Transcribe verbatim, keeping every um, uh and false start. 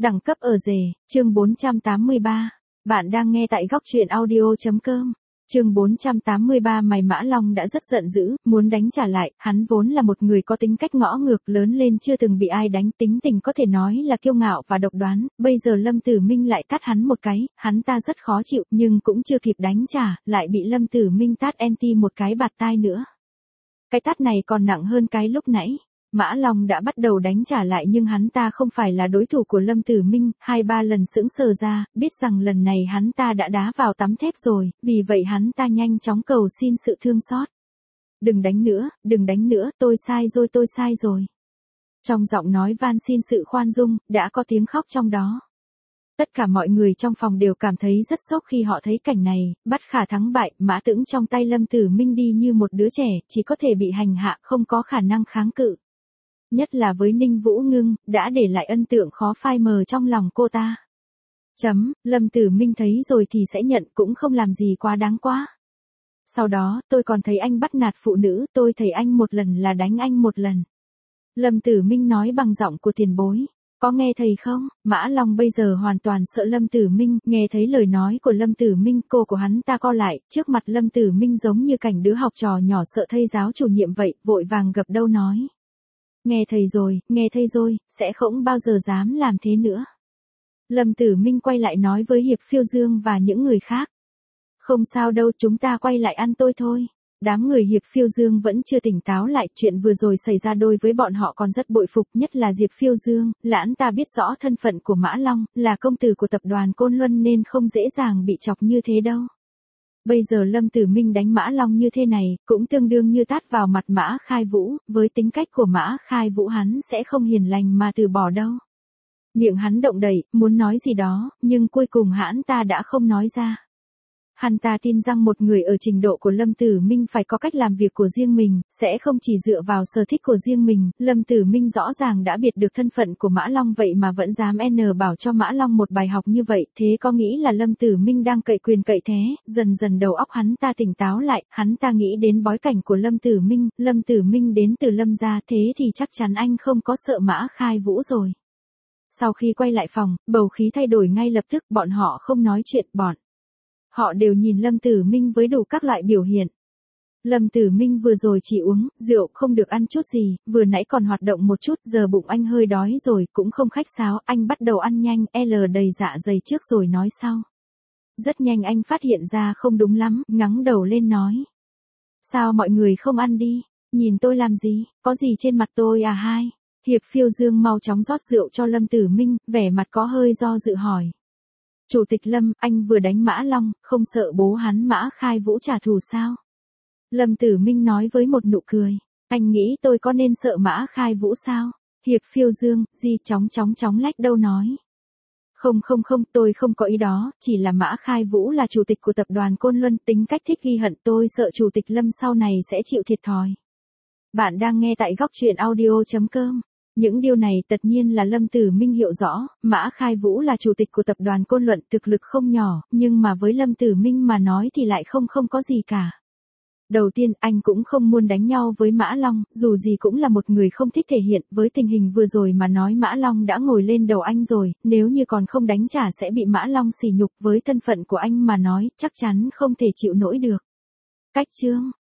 Đẳng cấp ở rể, chương bốn trăm tám mươi ba. Bạn đang nghe tại góc truyện audio.com. Chương bốn trăm tám mươi ba. Mày Mã Long đã rất giận dữ, muốn đánh trả lại, hắn vốn là một người có tính cách ngõ ngược, lớn lên chưa từng bị ai đánh, tính tình có thể nói là kiêu ngạo và độc đoán, bây giờ Lâm Tử Minh lại tát hắn một cái, hắn ta rất khó chịu, nhưng cũng chưa kịp đánh trả, lại bị Lâm Tử Minh tát anti một cái bạt tai nữa. Cái tát này còn nặng hơn cái lúc nãy. Mã Long đã bắt đầu đánh trả lại nhưng hắn ta không phải là đối thủ của Lâm Tử Minh, hai ba lần sững sờ ra, biết rằng lần này hắn ta đã đá vào tắm thép rồi, vì vậy hắn ta nhanh chóng cầu xin sự thương xót. Đừng đánh nữa, đừng đánh nữa, tôi sai rồi tôi sai rồi. Trong giọng nói van xin sự khoan dung, đã có tiếng khóc trong đó. Tất cả mọi người trong phòng đều cảm thấy rất sốc khi họ thấy cảnh này, bất khả thắng bại, mã tửng trong tay Lâm Tử Minh đi như một đứa trẻ, chỉ có thể bị hành hạ, không có khả năng kháng cự. Nhất là với Ninh Vũ Ngưng, đã để lại ấn tượng khó phai mờ trong lòng cô ta. Chấm, Lâm Tử Minh thấy rồi thì sẽ nhận, cũng không làm gì quá đáng quá. Sau đó, tôi còn thấy anh bắt nạt phụ nữ, tôi thấy anh một lần là đánh anh một lần. Lâm Tử Minh nói bằng giọng của tiền bối. Có nghe thầy không? Mã Long bây giờ hoàn toàn sợ Lâm Tử Minh, nghe thấy lời nói của Lâm Tử Minh, cô của hắn ta co lại, trước mặt Lâm Tử Minh giống như cảnh đứa học trò nhỏ sợ thầy giáo chủ nhiệm vậy, vội vàng gập đầu nói. Nghe thầy rồi, nghe thầy rồi, sẽ không bao giờ dám làm thế nữa. Lâm Tử Minh quay lại nói với Hiệp Phiêu Dương và những người khác. Không sao đâu, chúng ta quay lại ăn tôi thôi. Đám người Hiệp Phiêu Dương vẫn chưa tỉnh táo lại, chuyện vừa rồi xảy ra đối với bọn họ còn rất bội phục, nhất là Diệp Phiêu Dương, lãn ta biết rõ thân phận của Mã Long, là công tử của tập đoàn Côn Luân nên không dễ dàng bị chọc như thế đâu. Bây giờ Lâm Tử Minh đánh Mã Long như thế này, cũng tương đương như tát vào mặt Mã Khai Vũ, với tính cách của Mã Khai Vũ hắn sẽ không hiền lành mà từ bỏ đâu. Miệng hắn động đậy, muốn nói gì đó, nhưng cuối cùng hắn ta đã không nói ra. Hắn ta tin rằng một người ở trình độ của Lâm Tử Minh phải có cách làm việc của riêng mình, sẽ không chỉ dựa vào sở thích của riêng mình. Lâm Tử Minh rõ ràng đã biết được thân phận của Mã Long vậy mà vẫn dám n bảo cho Mã Long một bài học như vậy, thế có nghĩ là Lâm Tử Minh đang cậy quyền cậy thế? Dần dần đầu óc hắn ta tỉnh táo lại, hắn ta nghĩ đến bối cảnh của Lâm Tử Minh, Lâm Tử Minh đến từ Lâm gia, thế thì chắc chắn anh không có sợ Mã Khai Vũ rồi. Sau khi quay lại phòng, bầu khí thay đổi ngay lập tức, bọn họ không nói chuyện, bọn họ đều nhìn Lâm Tử Minh với đủ các loại biểu hiện. Lâm Tử Minh vừa rồi chỉ uống rượu, không được ăn chút gì, vừa nãy còn hoạt động một chút, giờ bụng anh hơi đói rồi, cũng không khách sáo, anh bắt đầu ăn nhanh, L đầy dạ dày trước rồi nói sau. Rất nhanh anh phát hiện ra không đúng lắm, ngẩng đầu lên nói. Sao mọi người không ăn đi, nhìn tôi làm gì, có gì trên mặt tôi à hai? Hiệp Phiêu Dương mau chóng rót rượu cho Lâm Tử Minh, vẻ mặt có hơi do dự hỏi. Chủ tịch Lâm, anh vừa đánh Mã Long, không sợ bố hắn Mã Khai Vũ trả thù sao? Lâm Tử Minh nói với một nụ cười. Anh nghĩ tôi có nên sợ Mã Khai Vũ sao? Hiệp Phiêu Dương, di chóng chóng chóng lách đâu nói. Không không không, tôi không có ý đó, chỉ là Mã Khai Vũ là chủ tịch của tập đoàn Côn Luân, tính cách thích ghi hận, tôi sợ chủ tịch Lâm sau này sẽ chịu thiệt thòi. Bạn đang nghe tại góc truyện audio.com. Những điều này tất nhiên là Lâm Tử Minh hiểu rõ, Mã Khai Vũ là chủ tịch của tập đoàn Côn Luân, thực lực không nhỏ, nhưng mà với Lâm Tử Minh mà nói thì lại không không có gì cả. Đầu tiên, anh cũng không muốn đánh nhau với Mã Long, dù gì cũng là một người không thích thể hiện, với tình hình vừa rồi mà nói Mã Long đã ngồi lên đầu anh rồi, nếu như còn không đánh trả sẽ bị Mã Long sỉ nhục, với thân phận của anh mà nói, chắc chắn không thể chịu nổi được. Cách chương,